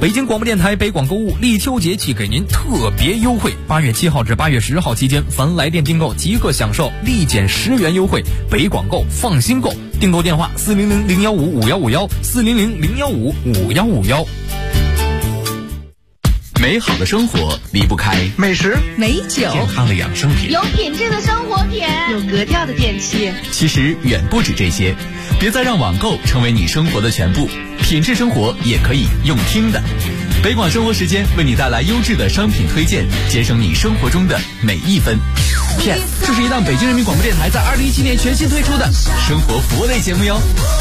北京广播电台北广购物立秋节气给您特别优惠，8月7号至8月10号期间，凡来电订购即可享受立减10元优惠。北广购，放心购。订购电话400-015-5151，400-015-5151。 美好的生活离不开美食、 美酒、 健康的养生品， 有品质的生活品， 有格调的电器。 其实远不止这些，别再让网购成为你生活的全部，品质生活也可以用听的。北广生活时间为你带来优质的商品推荐，节省你生活中的每一分。片，这是一档北京人民广播电台在2017年全新推出的生活服务类节目哟。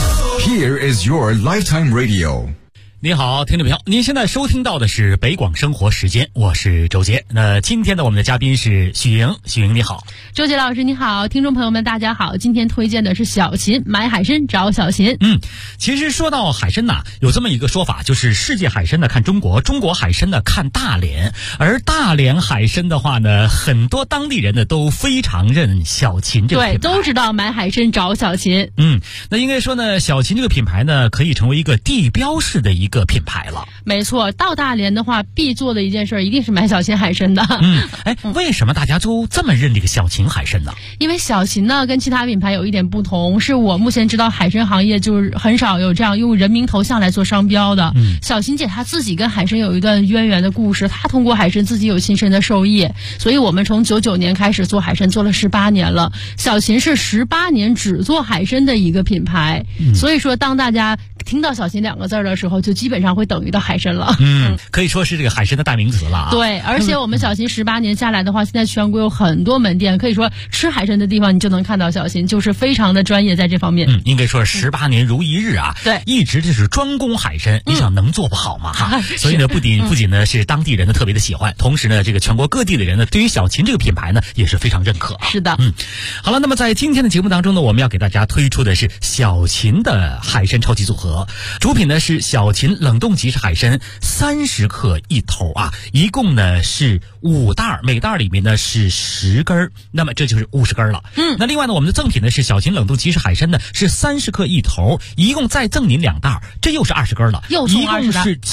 Here is your lifetime radio。 你好，听众朋友，您现在收听到的是北广生活时间，我是周杰。那今天的我们的嘉宾是许莹，许莹你好。 周杰老师你好，听众朋友们大家好，今天推荐的是小秦，买海参找小秦。 其实说到海参呐，有这么一个说法，就是世界海参呢看中国，中国海参呢看大连，而大连海参的话呢，很多当地人呢都非常认小秦这个品牌， 对，都知道买海参找小秦。 那应该说呢，小秦这个品牌呢可以成为一个地标式的一个品牌了。 没错，到大连的话必做的一件事一定是买小秦海参的。 为什么大家都这么认这个小秦海参呢？ 因为小秦呢跟其他品牌有一点不同，是我目前知道海参行业就是很少有这样用人名头像来做商标的。小秦姐她自己跟海参有一段渊源的故事，她通过海参自己有亲身的受益，所以我们从99年开始做海参，做了18年了。小秦是18年只做海参的一个品牌，所以说当大家听到小秦2个字的时候，就基本上会等于到海参了。 可以说是这个海参的代名词了啊。 对，而且我们小秦18年下来的话，现在全国有很多门店，可以说吃海参的地方你就能看到小秦，就是非常的专业在这方面。 应该说18年如一日啊。 对， 一直就是专攻海参，你想能做不好吗？所以呢，不仅呢是当地人呢特别的喜欢，同时呢这个全国各地的人呢对于小秦这个品牌呢也是非常认可。 是的。 好了，那么在今天的节目当中呢，我们要给大家推出的是小秦的海参超级组合，主品呢是小秦冷冻即食海参30克一头啊，一共呢是5袋，每袋里面呢是10根，那么这就是50根了。那另外呢，我们的赠品呢是小秦冷冻即食海参呢是30克一头，一共再赠您2袋，这又是20根了， 又送20袋， 一共是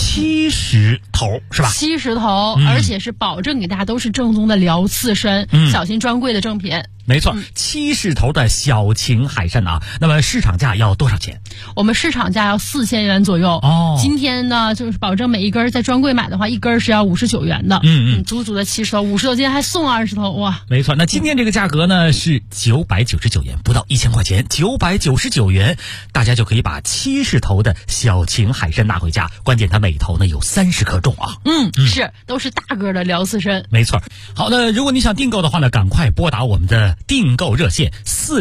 70头，是吧 ？70头，而且是保证给大家都是正宗的辽刺参，小秦专柜的正品。 没错，70头的小秦海参啊，那么市场价要多少钱？ 我们市场价要4000元左右。今天呢，就是保证每一根在专柜买的话，一根是要59元的。足足的70头，50头，今天还送20头，哇！ 没错，那今天这个价格呢是999元，不到1000块钱，999元，大家就可以把70头的小秦海参拿回家。关键它每头呢有30克重啊。 是，都是大个的辽刺参。 没错。好的，如果你想订购的话呢，赶快拨打我们的订购热线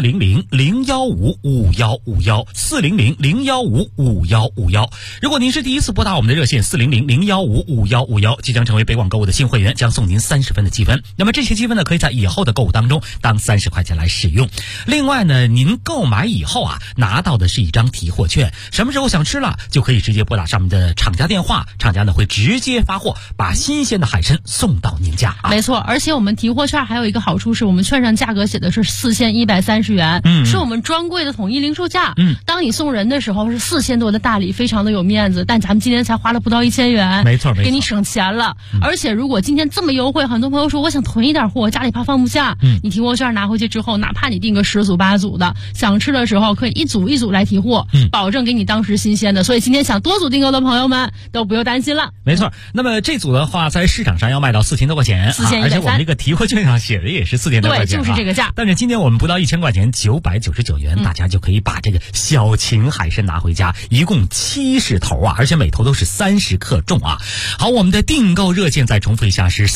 400-015-5151，400-015-5151。如果您是第一次拨打我们的热线400-015-5151，即将成为北广购物的新会员，将送您30分的积分。那么这些积分呢，可以在以后的购物当中当30块钱来使用。另外呢，您购买以后啊，拿到的是一张提货券，什么时候想吃了，就可以直接拨打上面的厂家电话，厂家呢会直接发货，把新鲜的海参送到您家啊。 没错，而且我们提货券还有一个好处是，我们券上价格写的是4130元，是我们专柜的统一零售价。当你送人的时候是4000多的大礼，非常的有面子，但咱们今天才花了不到1000元， 没错， 给你省钱了。而且如果今天这么优惠，很多朋友说我想囤一点货，家里怕放不下，你提货券拿回去之后，哪怕你订个10组8组的，想吃的时候可以一组一组来提货，保证给你当时新鲜的。所以今天想多组订购的朋友们都不用担心了。 没错，那么这组的话在市场上要卖到4000多块钱，而且我们这个提货券上写的也是4000多块钱， 对，就是这个价。 但是今天我们不到1000块钱，999元，大家就可以把这个小秦海参拿回家，一共70头啊，而且每头都是30克重啊。好，我们的订购热线再重复一下是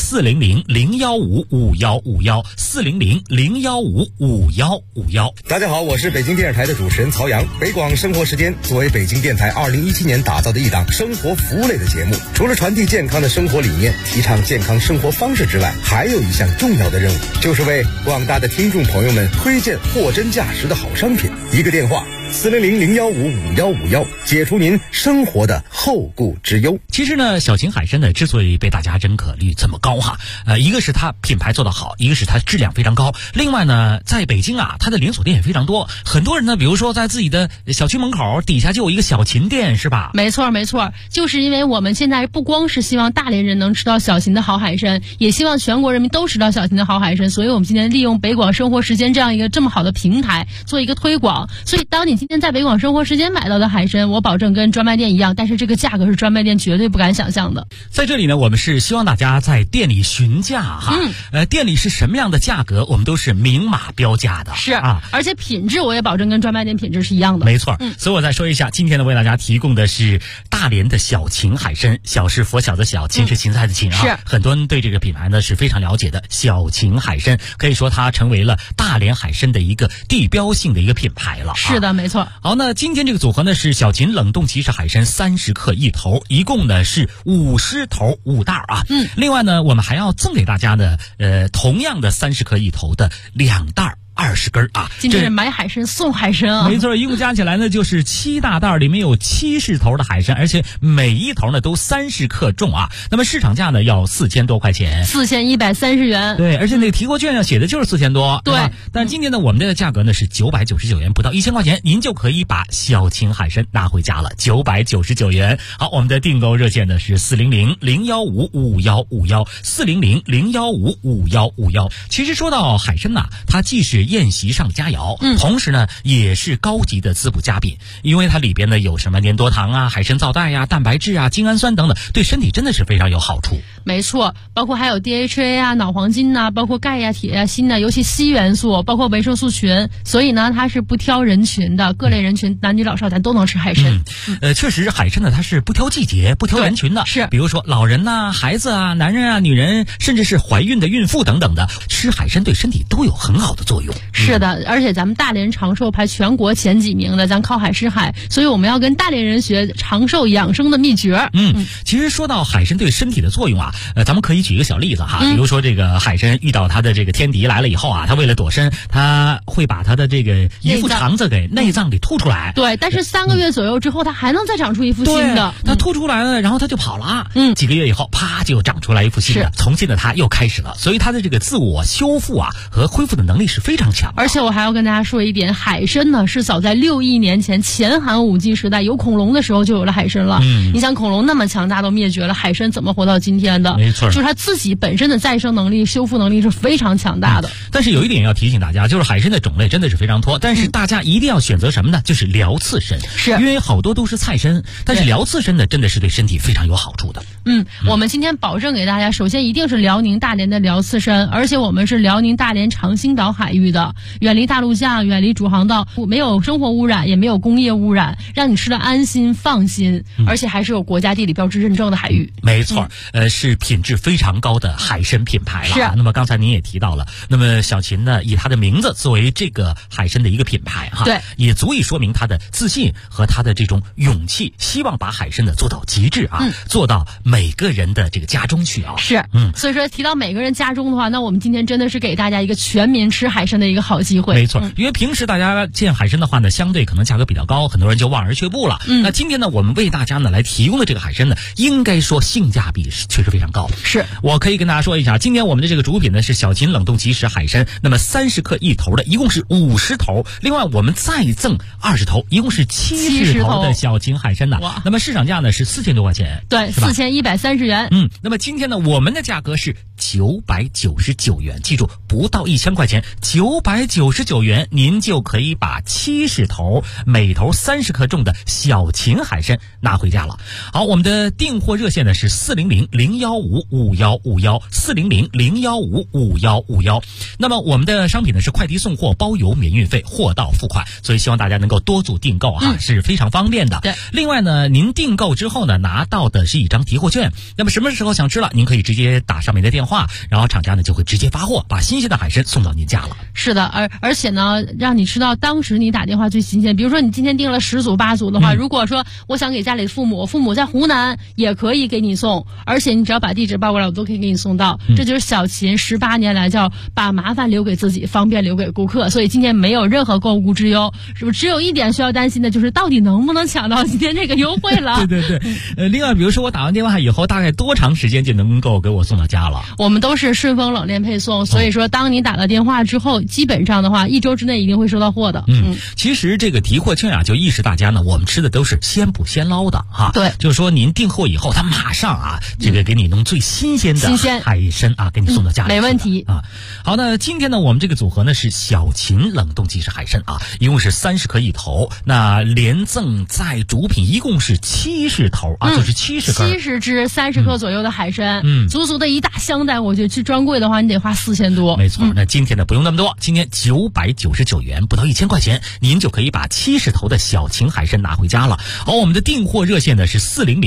400-015-5151，400-015-5151。 大家好，我是北京电视台的主持人曹阳。北广生活时间作为北京电台2017年打造的一档生活服务类的节目，除了传递健康的生活理念，提倡健康生活方式之外，还有一项重要的任务，就是为广大的听众朋友们推荐货真价实的好商品。一个电话 400-015-5151，解除您生活的后顾之忧。 其实呢，小秦海参呢之所以被大家认可率这么高哈，一个是它品牌做得好，一个是它质量非常高。另外呢，在北京啊，它的连锁店也非常多。很多人呢，比如说在自己的小区门口底下就有一个小秦店，是吧？ 没错，就是因为我们现在不光是希望大连人能吃到小秦的好海参，也希望全国人民都吃到小秦的好海参，所以我们今天利用北广生活时间这样一个这么好的平台做一个推广。所以当你今天在北广生活时间买到的海参，我保证跟专卖店一样，但是这个价格是专卖店绝对不敢想象的。 在这里呢，我们是希望大家在店里询价哈，店里是什么样的价格，我们都是明码标价的， 是啊，而且品质我也保证跟专卖店品质是一样的。 没错，所以我再说一下，今天呢为大家提供的是大连的小秦海参，小是佛小的小，秦是芹菜的芹啊， 是很多人对这个品牌呢是非常了解的。小秦海参可以说它成为了大连海参的一个地标性的一个品牌了。 是的，没错。 好，那今天这个组合呢是小秦冷冻即食海参30克一头，一共呢是50头5袋啊。另外呢，我们还要赠给大家的同样的30克一头的2袋。20根啊！ 今天是买海参送海参啊！ 没错，一共加起来呢就是7大袋，里面有70头的海参，而且每一头呢都30克重啊。那么市场价呢要4000多块钱 ，4130元。 对，而且那个提货券上写的就是4000多， 对吧？ 但今天呢，我们的价格呢是999元，不到1000块钱，您就可以把小秦海参拿回家了，999元。好，我们的订购热线呢是400-015-5151，400-015-5151。其实说到海参呐，它既是宴席上的佳肴，同时呢也是高级的滋补佳品，因为它里边呢有什么粘多糖啊、海参皂苷呀、蛋白质啊、精氨酸等等，对身体真的是非常有好处。 没错，包括还有 DHA 啊、脑黄金呐，包括钙呀、铁呀、锌呐，尤其硒元素，包括维生素群，所以呢它是不挑人群的，各类人群，男女老少咱都能吃海参。 确实海参呢它是不挑季节、不挑人群的， 是比如说老人呐、孩子啊、男人啊、女人，甚至是怀孕的孕妇等等的，吃海参对身体都有很好的作用。 是的，而且咱们大连长寿排全国前几名的，咱靠海吃海，所以我们要跟大连人学长寿养生的秘诀。 其实说到海参对身体的作用啊，咱们可以举一个小例子哈，比如说这个海参遇到它的这个天敌来了以后啊，它为了躲身，它会把它的这个一副肠子给内脏给吐出来。 对，但是3个月左右之后，它还能再长出一副新的。 它吐出来了，然后它就跑了。几个月以后，啪就长出来一副新的，从今的它又开始了。所以它的这个自我修复啊和恢复的能力是非常强的。 而且我还要跟大家说一点，海参呢是早在6亿年前前寒武纪时代有恐龙的时候就有了海参了。你想恐龙那么强大都灭绝了，海参怎么活到今天的？ 没错， 就是它自己本身的再生能力、修复能力是非常强大的。 但是有一点要提醒大家，就是海参的种类真的是非常多，但是大家一定要选择什么呢？就是辽刺参， 是因为好多都是菜参，但是辽刺参呢真的是对身体非常有好处的。 我们今天保证给大家，首先一定是辽宁大连的辽刺参，而且我们是辽宁大连长兴岛海域的，远离大陆架，远离主航道，没有生活污染，也没有工业污染，让你吃得安心放心，而且还是有国家地理标志认证的海域。 没错，是品质非常高的海参品牌了。 是。 那么刚才您也提到了，那么小秦呢以它的名字作为这个海参的一个品牌哈， 对， 也足以说明它的自信和它的这种勇气，希望把海参呢做到极致啊，做到每个人的这个家中去啊。 是，所以说提到每个人家中的话，那我们今天真的是给大家一个全民吃海参的一个好机会。 没错，因为平时大家见海参的话呢，相对可能价格比较高，很多人就望而却步了。那今天呢，我们为大家呢来提供的这个海参呢，应该说性价比确实非常高。 是， 我可以跟大家说一下，今天我们的这个主品呢是小秦冷冻即食海参，那么30克一头的，一共是50头，另外我们再赠20头，一共是70头的小秦海参呢。那么市场价呢是4000多块钱， 对，4130元。 那么今天呢，我们的价格是999元，记住不到1000块钱，999元您就可以把70头，每头30克重的小秦海参拿回家了。好，我们的订货热线呢是400-015-5151，400-015-5151。那么我们的商品呢是快递送货，包邮免运费，货到付款，所以希望大家能够多组订购哈，是非常方便的。 对， 另外呢，您订购之后呢，拿到的是一张提货券，那么什么时候想吃了，您可以直接打上面的电话，然后厂家呢就会直接发货，把新鲜的海参送到您家了。 是的，而且呢，让你吃到当时你打电话最新鲜。比如说你今天订了10组8组的话，如果说我想给家里父母在湖南也可以给你送，而且你只要把把地址报过来，我都可以给你送到。这就是小秦18年来叫把麻烦留给自己，方便留给顾客，所以今天没有任何购物之忧，是不是？只有一点需要担心的就是到底能不能抢到今天这个优惠了。 对对对，另外比如说我打完电话以后，大概多长时间就能够给我送到家了？ 我们都是顺丰冷链配送，所以说当你打了电话之后，基本上的话1周之内一定会收到货的。 其实这个提货券啊，就意识大家呢，我们吃的都是先捕先捞的哈。 对， 就是说您订货以后，他马上啊，这个给你弄最新鲜的海参啊，给你送到家里。 没问题啊。好，那今天呢，我们这个组合呢是小秦冷冻即食海参啊，一共是30克一头，那连赠再主品一共是70头啊，就是70根 ，70只30克左右的海参，足足的一大箱带，我觉得去专柜的话，你得花4000多。 没错，那今天呢不用那么多，今天999元，不到1000块钱，您就可以把70头的小秦海参拿回家了。而我们的订货热线呢是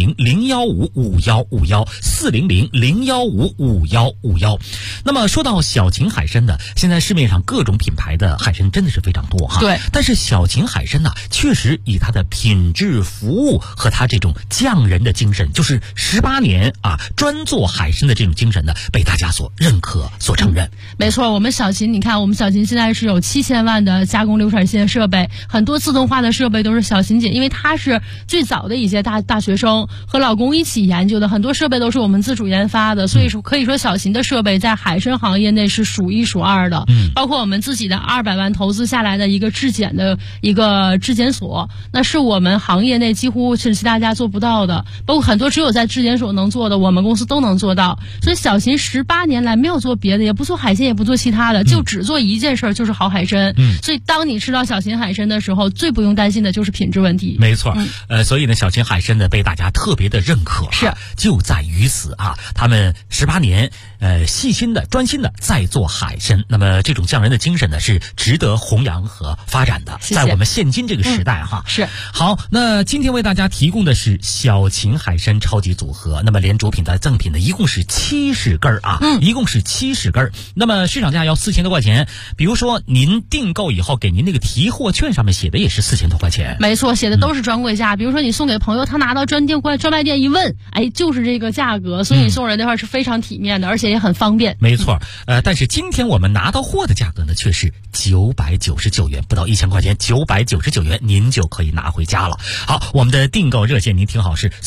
400-015-5151，400-015-5151。那么说到小秦海参呢，现在市面上各种品牌的海参真的是非常多哈。 对， 但是小秦海参呢，确实以它的品质、服务和它这种匠人的精神，就是18年啊专做海参的这种精神呢，被大家所认可、所承认。 没错，我们小秦，你看我们小秦现在是有7000万的加工流产线设备，很多自动化的设备都是小秦姐，因为她是最早的一些大学生和老公一起研究的，很多设备都是我们自主研发的，所以说可以说小秦的设备在海参行业内是数1数2的。包括我们自己的200万投资下来的一个质检的一个质检所，那是我们行业内几乎是其他家做不到的，包括很多只有在质检所能做的，我们公司都能做到。所以小秦18年来没有做别的，也不做海鲜，也不做其他的，就只做一件事，就是好海参。所以当你吃到小秦海参的时候，最不用担心的就是品质问题。 没错，所以呢，小秦海参呢被大家特别的认可， 是就在于此啊，他们18年细心的、专心的在做海参。那么这种匠人的精神呢，是值得弘扬和发展的。 谢谢。 在我们现今这个时代哈， 是好。那今天为大家提供的是小秦海参超级组合，那么连主品带赠品的一共是70根啊，一共是70根。那么市场价要4000多块钱，比如说您订购以后给您那个提货券上面写的也是4000多块钱。 没错，写的都是专柜价。比如说你送给朋友，他拿到专卖店一问，哎，就是这个价格，所以你送人的话是非常体面的，而且也很方便。 没错，但是今天我们拿到货的价格呢，却是999元，不到1000块钱，999元您就可以拿回家了。好，我们的订购热线您听好是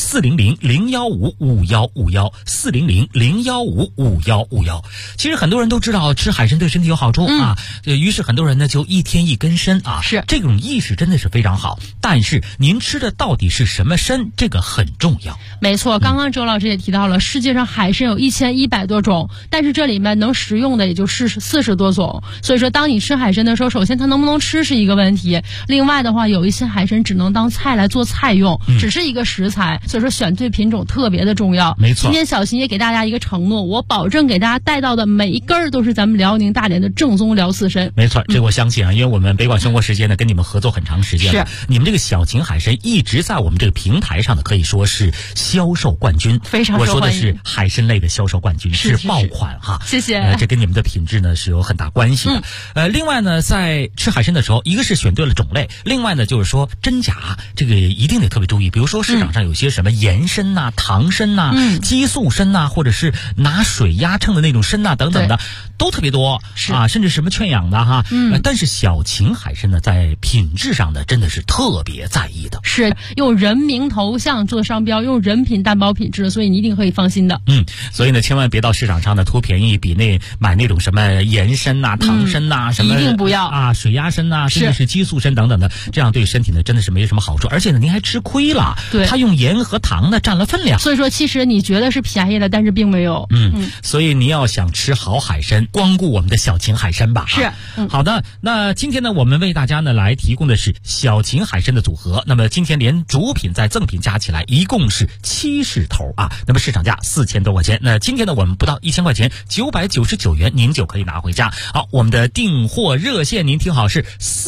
400-015-5151，400-015-5151。其实很多人都知道吃海参对身体有好处啊，于是很多人呢就一天一根参啊， 是这种意识真的是非常好。但是您吃的到底是什么参，这个很重要。 没错，刚刚周老师也提到了，世界上海参有1100多种，但是这里面能食用的也就是40多种。所以说当你吃海参的时候，首先它能不能吃是一个问题，另外的话有一些海参只能当菜来做菜用，只是一个食材，所以说选对品种特别的重要。 没错， 今天小秦也给大家一个承诺，我保证给大家带到的每一根儿都是咱们辽宁大连的正宗辽刺参。 没错，这我相信啊，因为我们北广生活时间呢跟你们合作很长时间了，你们这个小秦海参一直在我们这个平台上呢可以说是销售冠军， 非常受欢迎。 我说的是海参类的销售冠军，是爆款哈。 谢谢。 这跟你们的品质呢是有很大关系的。另外呢，在吃海参的时候，一个是选对了种类，另外呢就是说真假这个一定得特别注意。比如说市场上有些什么盐参呐、糖参呐、激素参呐，或者是拿水压秤的那种参呐等等的，都特别多啊，甚至什么劝氧的哈。但是小秦海参呢，在品质上呢，真的是特别在意的， 是用人名头像做商标，用人品担保品质，所以你一定可以放心的。 所以呢，千万别到市场上呢图便宜，比买那种什么盐参呐、糖参呐，什么一定不要啊，水压参呐，甚至是激素参等等的，这样对身体呢真的是没什么好处，而且呢您还吃亏了。 对， 它用盐和糖呢占了分量， 所以说其实你觉得是便宜了，但是并没有。 所以你要想吃好海参，光顾我们的小秦海参吧。 是， 好的。那今天呢，我们为大家呢来提供的是小秦海参的组合。那么今天连主品再赠品加起来，一共是70头啊。那么市场价4000多块钱。那今天呢，我们不到 1000块钱999元您就可以拿回家。好，我们的订货热线您听好是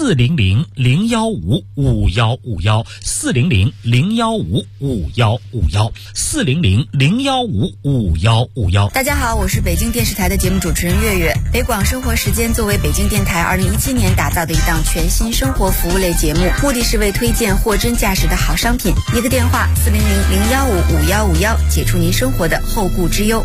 400-015-5151，400-015-5151，400-015-5151。 大家好，我是北京电视台的节目主持人月月。北广生活时间作为北京电台2017年打造的一档全新生活服务类节目，目的是为推荐货真价实的好商品。一个电话400-015-5151，解除您生活的后顾之忧。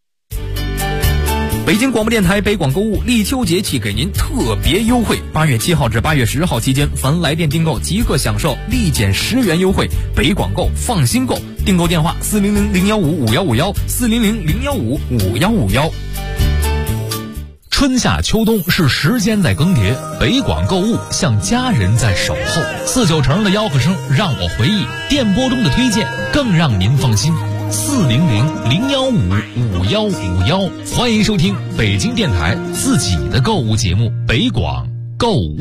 北京广播电台北广购物立秋节气给您特别优惠，8月7号至8月10号期间，凡来电订购即可享受立减10元优惠。北广购，放心购。订购电话400-015-5151，400-015-5151。 春夏秋冬是时间在更迭，北广购物像家人在守候。49成的吆喝声让我回忆，电波中的推荐更让您放心。400-015-5151，欢迎收听北京电台自己的购物节目北广购物。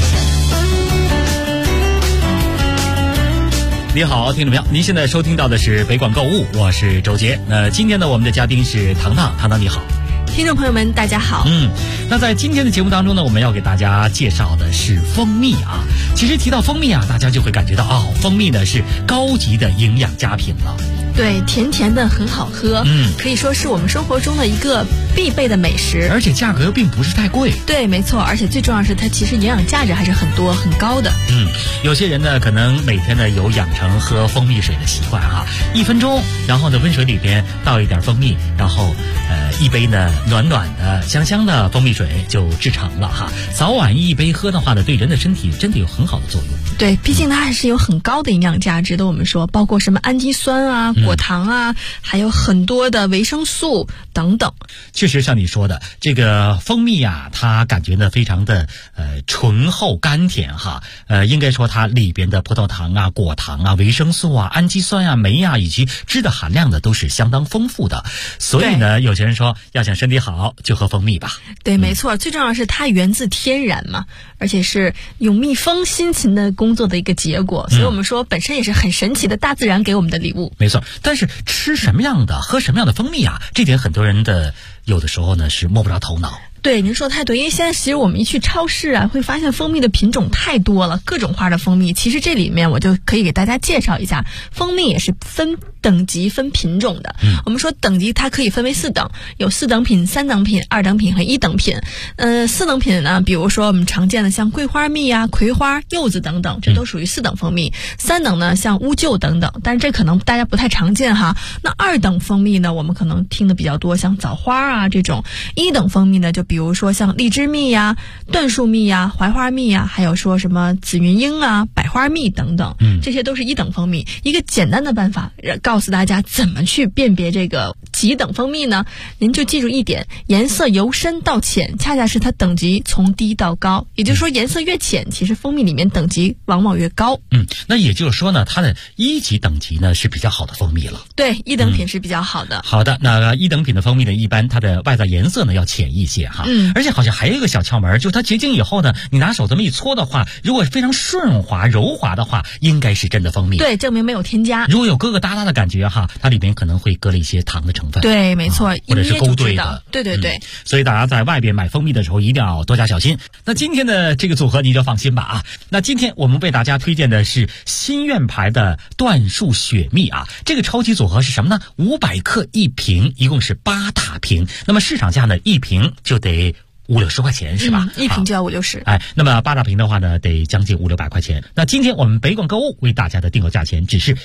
你好，听众朋友，您现在收听到的是北广购物，我是周杰。今天呢，我们的嘉宾是糖糖，糖糖你好。 听众朋友们大家好。 那在今天的节目当中呢，我们要给大家介绍的是蜂蜜啊。其实提到蜂蜜啊，大家就会感觉到蜂蜜呢是高级的营养佳品了。 对，甜甜的很好喝，可以说是我们生活中的一个必备的美食， 而且价格并不是太贵。 对，没错，而且最重要的是它其实营养价值还是很多很高的。 有些人呢可能每天呢有养成喝蜂蜜水的习惯哈，1分钟，然后呢温水里边倒一点蜂蜜，然后一杯呢暖暖的香香的蜂蜜水就制成了哈。早晚一杯喝的话呢，对人的身体真的有很好的作用。 对，毕竟它还是有很高的营养价值的。我们说包括什么氨基酸啊、果糖啊，还有很多的维生素等等。 确实像你说的，这个蜂蜜啊，它感觉呢非常的醇厚甘甜哈。应该说它里边的葡萄糖啊、果糖啊、维生素啊、氨基酸啊、酶啊以及脂的含量呢都是相当丰富的。所以呢，有些人说要想身体好就喝蜂蜜吧。 对，没错，最重要的是它源自天然嘛，而且是用蜜蜂辛勤的工作的一个结果，所以我们说本身也是很神奇的大自然给我们的礼物。 没错，但是吃什么样的喝什么样的蜂蜜啊，这点很多人的有的时候呢是摸不着头脑。 对，您说太对，因为现在其实我们一去超市啊，会发现蜂蜜的品种太多了，各种花的蜂蜜。其实这里面我就可以给大家介绍一下，蜂蜜也是分等级、分品种的。我们说等级它可以分为4等，有4等品、3等品、2等品和1等品。4等品呢，比如说我们常见的像桂花蜜啊、葵花、柚子等等，这都属于4等蜂蜜。3等呢，像乌桕等等，但是这可能大家不太常见哈。那2等蜂蜜呢，我们可能听的比较多，像枣花啊这种。1等蜂蜜呢，就比如说像荔枝蜜呀、椴树蜜呀、槐花蜜呀，还有说什么紫云英啊、百花蜜等等，这些都是1等蜂蜜。一个简单的办法告诉大家怎么去辨别这个几等蜂蜜呢？您就记住一点，颜色由深到浅，恰恰是它等级从低到高。也就是说，颜色越浅，其实蜂蜜里面等级往往越高。 那也就是说呢，它的1级等级呢是比较好的蜂蜜了。 对，1等品是比较好的。 好的，那1等品的蜂蜜呢，一般它的外在颜色呢要浅一些哈。而且好像还有一个小窍门，就是它结晶以后呢，你拿手这么一搓的话，如果非常顺滑柔滑的话，应该是真的蜂蜜。 对，证明没有添加。 如果有疙疙瘩瘩的感觉哈，它里面可能会搁了一些糖的成分。 对，没错， 或者是勾兑的。 对对对。 所以大家在外边买蜂蜜的时候一定要多加小心。那今天的这个组合你就放心吧啊。那今天我们为大家推荐的是心愿牌的椴树雪蜜啊。这个超级组合是什么呢？500克一瓶，一共是8大瓶。那么市场价呢，一瓶就得50-60块钱是吧？ 一瓶就要50-60。 那么8大瓶的话呢，得将近500-600块钱。那今天我们北广购物为大家的订购价钱只是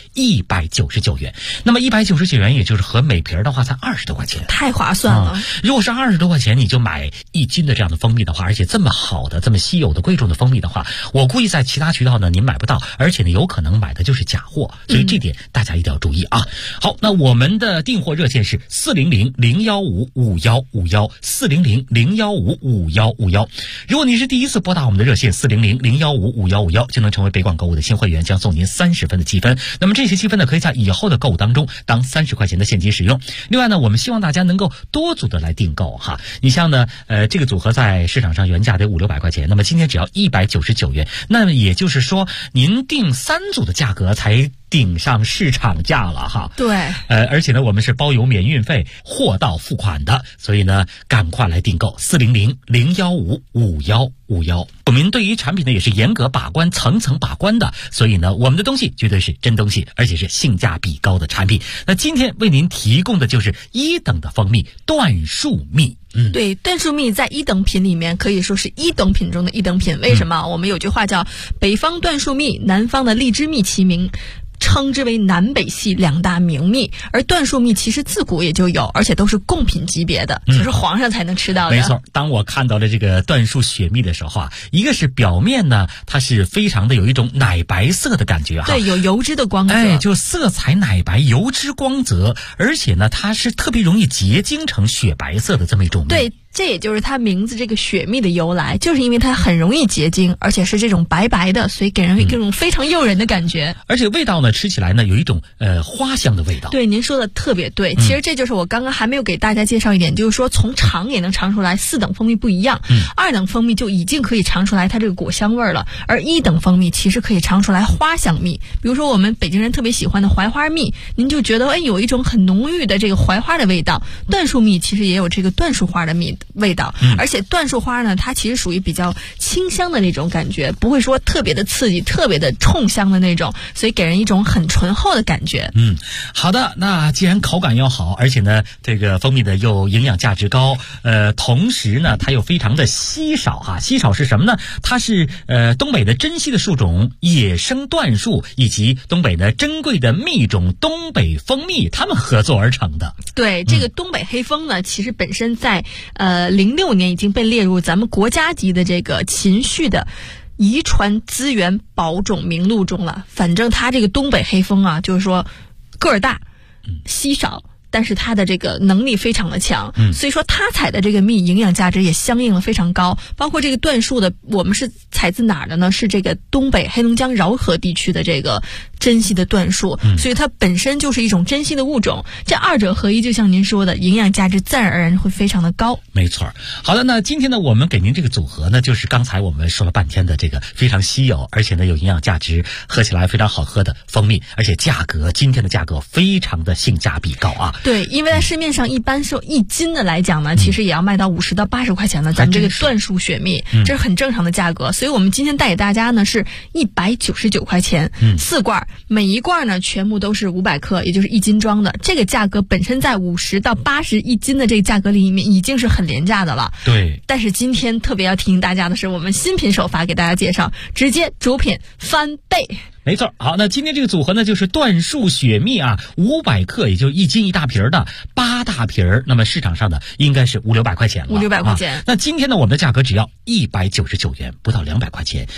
199元。那么199元，也就是合每瓶的话才20多块钱， 太划算了。 如果是20多块钱，你就买1斤的这样的蜂蜜的话，而且这么好的、这么稀有的、贵重的蜂蜜的话，我估计在其他渠道呢您买不到，而且呢有可能买的就是假货，所以这点大家一定要注意啊。好，那我们的订货热线是400-015-5151，400-015-5151。如果你是第一次拨打我们的热线400-015-5151，就能成为北广购物的新会员，将送您30分的积分。那么这些积分呢，可以在以后的购物当中当30块钱的现金使用。另外呢，我们希望大家能够多组的来订购哈。你像呢，这个组合在市场上原价得500-600块钱，那么今天只要199元，那么也就是说，您订3组的价格才顶上市场价了哈。 对， 而且呢，我们是包邮免运费，货到付款的，所以呢，赶快来订购400-015-5151。我们对于产品呢也是严格把关、层层把关的，所以呢，我们的东西绝对是真东西，而且是性价比高的产品。那今天为您提供的就是1等的蜂蜜椴树蜜。 对，椴树蜜在1等品里面可以说是1等品中的1等品。为什么？我们有句话叫北方椴树蜜，南方的荔枝蜜齐名，称之为南北系2大名蜜。而椴树蜜其实自古也就有，而且都是贡品级别的，就是皇上才能吃到的。 没错，当我看到了这个椴树雪蜜的时候啊，一个是表面呢，它是非常的有一种奶白色的感觉哈， 对，有油脂的光泽， 就色彩奶白，油脂光泽，而且呢，它是特别容易结晶成雪白色的这么一种蜜。 对。这也就是它名字这个雪蜜的由来，就是因为它很容易结晶，而且是这种白白的，所以给人一种非常诱人的感觉。 而且味道呢，吃起来呢有一种花香的味道。 对，您说的特别对。其实这就是我刚刚还没有给大家介绍一点，就是说从尝也能尝出来4等蜂蜜不一样。2等蜂蜜就已经可以尝出来它这个果香味了，而1等蜂蜜其实可以尝出来花香蜜。比如说我们北京人特别喜欢的槐花蜜，您就觉得有一种很浓郁的这个槐花的味道。椴树蜜其实也有这个椴树花的味道，而且椴树花呢，它其实属于比较清香的那种感觉，不会说特别的刺激、特别的冲香的那种，所以给人一种很醇厚的感觉。 好的，那既然口感要好，而且呢，这个蜂蜜的又营养价值高，同时呢，它又非常的稀少哈。稀少是什么呢？它是东北的珍稀的树种野生椴树，以及东北的珍贵的蜜种东北蜂蜜，它们合作而成的。 对，这个东北黑蜂呢，其实本身在06年已经被列入咱们国家级的这个禽畜的遗传资源保种名录中了。反正它这个东北黑蜂啊，就是说个儿大，稀少，但是它的这个能力非常的强，所以说它采的这个蜜营养价值也相应的非常高。包括这个椴树的，我们是采自哪儿的呢？是这个东北黑龙江饶河地区的这个珍稀的椴树，所以它本身就是一种珍稀的物种。这2者合一，就像您说的，营养价值自然而然会非常的高。 没错。好的，那今天呢，我们给您这个组合呢，就是刚才我们说了半天的这个非常稀有，而且呢有营养价值，喝起来非常好喝的蜂蜜，而且今天的价格非常的性价比高啊。 对，因为在市面上一般是1斤的来讲呢，其实也要卖到50到80块钱的，咱们这个椴树雪蜜，这是很正常的价格。所以我们今天带给大家呢是199块钱，4罐，每一罐呢全部都是500克，也就是1斤装的。这个价格本身在50到80一斤的这个价格里面已经是很廉价的了。 对。 但是今天特别要提醒大家的是，我们新品首发给大家介绍，直接主品翻倍。 没错。好，那今天这个组合呢，就是椴树雪蜜啊，500克，也就1斤1大瓶的8大瓶，那么市场上的应该是500-600块钱了 ，500-600块钱。 那今天呢，我们的价格只要199元，不到200块钱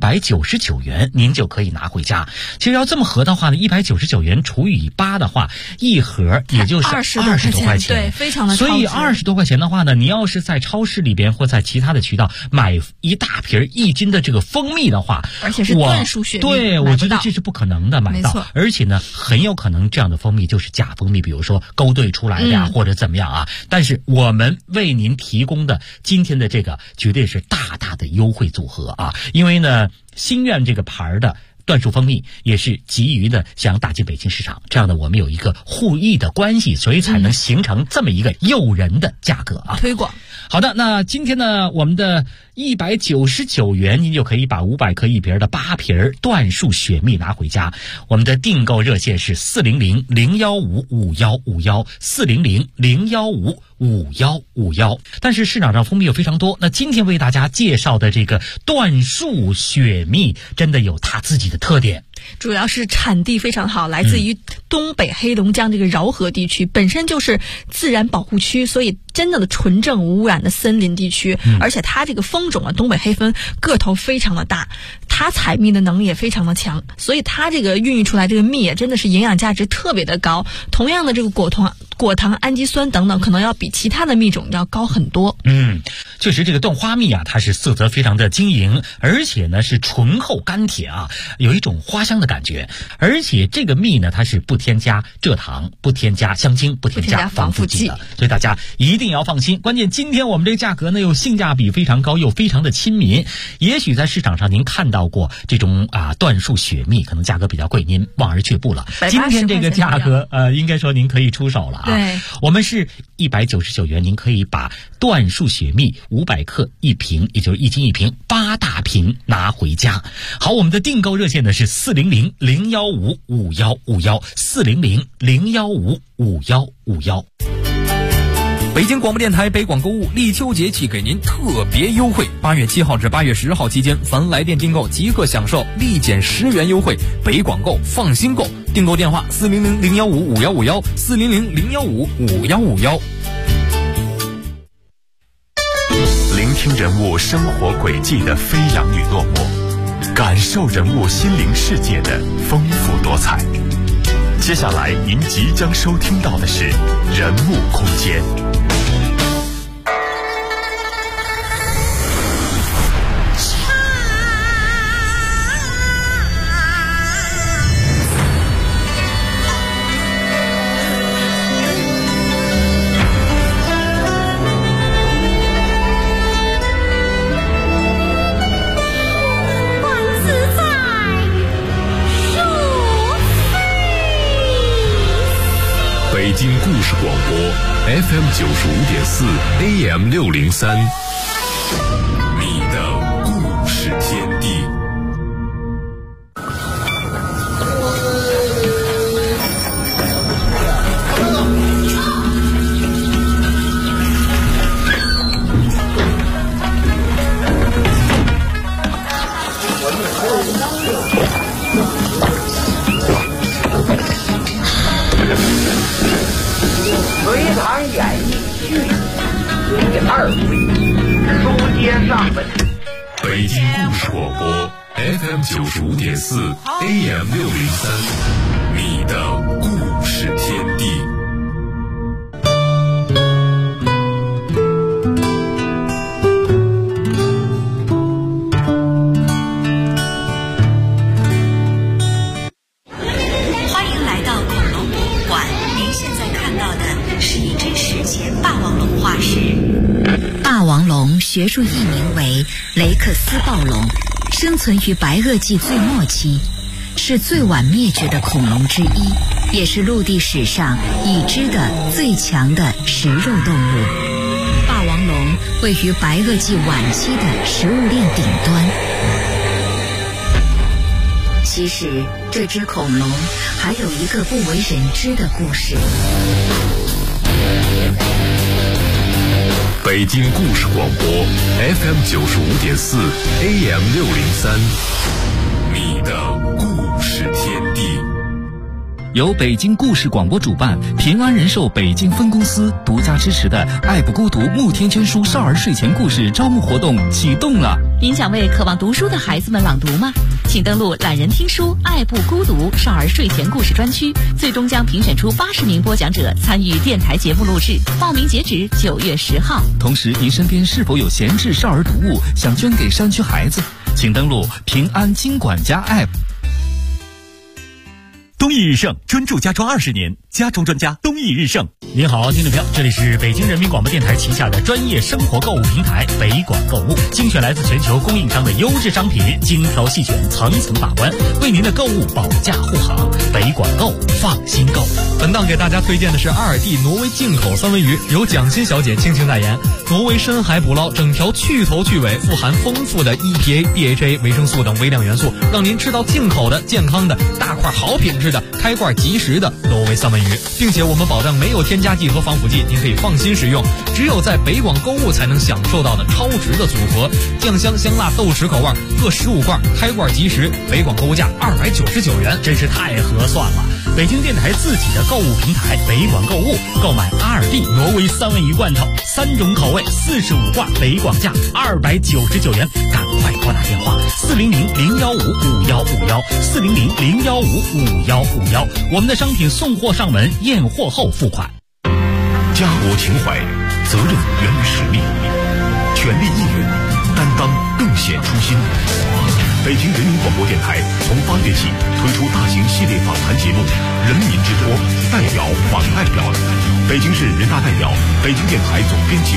，199元您就可以拿回家。其实要这么合的话呢，199元除以8的话，一盒也就是20多块钱， 对，非常的超值。 所以20多块钱的话呢，你要是在超市里边或在其他的渠道买一大瓶1斤的这个蜂蜜的话， 而且是椴树雪蜜， 对，我觉得这是不可能的买到，而且呢，很有可能这样的蜂蜜就是假蜂蜜，比如说勾兑出来的呀，或者怎么样啊。但是我们为您提供的今天的这个绝对是大大的优惠组合啊，因为呢，心愿这个牌的椴树蜂蜜也是急于的想打进北京市场，这样的我们有一个互益的关系，所以才能形成这么一个诱人的价格啊。 推广。 好的，那今天呢，我们的199元，您就可以把500克一瓶的8瓶椴树雪蜜拿回家。我们的订购热线是400-015-5151，400-015-5151。但是市场上蜂蜜有非常多，那今天为大家介绍的这个椴树雪蜜，真的有它自己的特点。 主要是产地非常好，来自于东北黑龙江这个饶河地区，本身就是自然保护区，所以真的纯正无污染的森林地区。而且它这个蜂种啊，东北黑蜂个头非常的大，它采蜜的能力也非常的强，所以它这个孕育出来这个蜜也真的是营养价值特别的高。同样的这个果果糖、氨基酸等等，可能要比其他的蜜种要高很多。 确实这个椴花蜜啊，它是色泽非常的晶莹，而且呢是醇厚甘甜啊，有一种花香的感觉。而且这个蜜呢，它是不添加蔗糖、不添加香精、不添加防腐剂的，所以大家一定要放心。关键今天我们这个价格呢，又性价比非常高，又非常的亲民。也许在市场上您看到过这种椴树雪蜜，可能价格比较贵，您望而却步了。今天这个价格应该说您可以出手了啊。 对， 我们是199元，您可以把椴树雪蜜500克1瓶，也就是1斤1瓶，8大瓶拿回家。好，我们的订购热线呢是400-015-5151，400-015-5151。 北京广播电台北广购物立秋节气给您特别优惠，8月7号至8月10号期间，凡来电订购即刻享受立减10元优惠。北广购，放心购。订购电话400-015-5151，400-015-5151。 聆听人物生活轨迹的飞扬与落寞，感受人物心灵世界的丰富多彩。接下来您即将收听到的是人物空间。北京故事广播 FM 95.4 AM 603，你的故事天地。 隋唐演义序第2回，书接上文。 北京故事广播 FM 95.4 AM 603，你的故事天地。 学术译名为雷克斯暴龙，生存于白垩纪最末期，是最晚灭绝的恐龙之一，也是陆地史上已知的最强的食肉动物。霸王龙位于白垩纪晚期的食物链顶端。其实这只恐龙还有一个不为人知的故事。 北京故事广播 FM 95.4 AM 603，你的故事天地。 由北京故事广播主办，平安人寿北京分公司独家支持的爱不孤独慕天娟书少儿睡前故事招募活动启动了。 您想为渴望读书的孩子们朗读吗？请登录懒人听书爱不孤独少儿睡前故事专区，最终将评选出80名播讲者参与电台节目录制，报名截止9月10号。 同时，您身边是否有闲置少儿读物想捐给山区孩子？请登录平安金管家 App。 东益日盛，专注家装20年，家装专家东益日盛。 您好，听众朋友，这里是北京人民广播电台旗下的专业生活购物平台北广购物，精选来自全球供应商的优质商品，精挑细选，层层把关，为您的购物保驾护航。北广购，放心购。 本档给大家推荐的是阿尔蒂挪威进口三文鱼，由蒋欣小姐倾情代言。挪威深海捕捞，整条去头去尾，富含丰富的 EPA、DHA、维生素等微量元素，让您吃到进口的、健康的、大块好品质的、开罐即食的挪威三文鱼，并且我们保证没有添加剂和防腐剂，您可以放心使用。只有在北广购物才能享受到的超值的组合，酱香香辣豆豉口味各15罐，开罐即食，北广购物价299元， 真是太合算了。北京电台自己的购物平台北广购物，购买阿尔蒂挪威三文鱼罐头，3种口味，45罐，北广价299元，赶快拨打电话400-015-5151，400-015-5151，我们的商品送货上门，验货后付款。 家国情怀，责任源于实力，权力义勇，担当更显初心。北京人民广播电台从8月起推出大型系列访谈节目《人民之托》，代表访代表，北京市人大代表、北京电台总编辑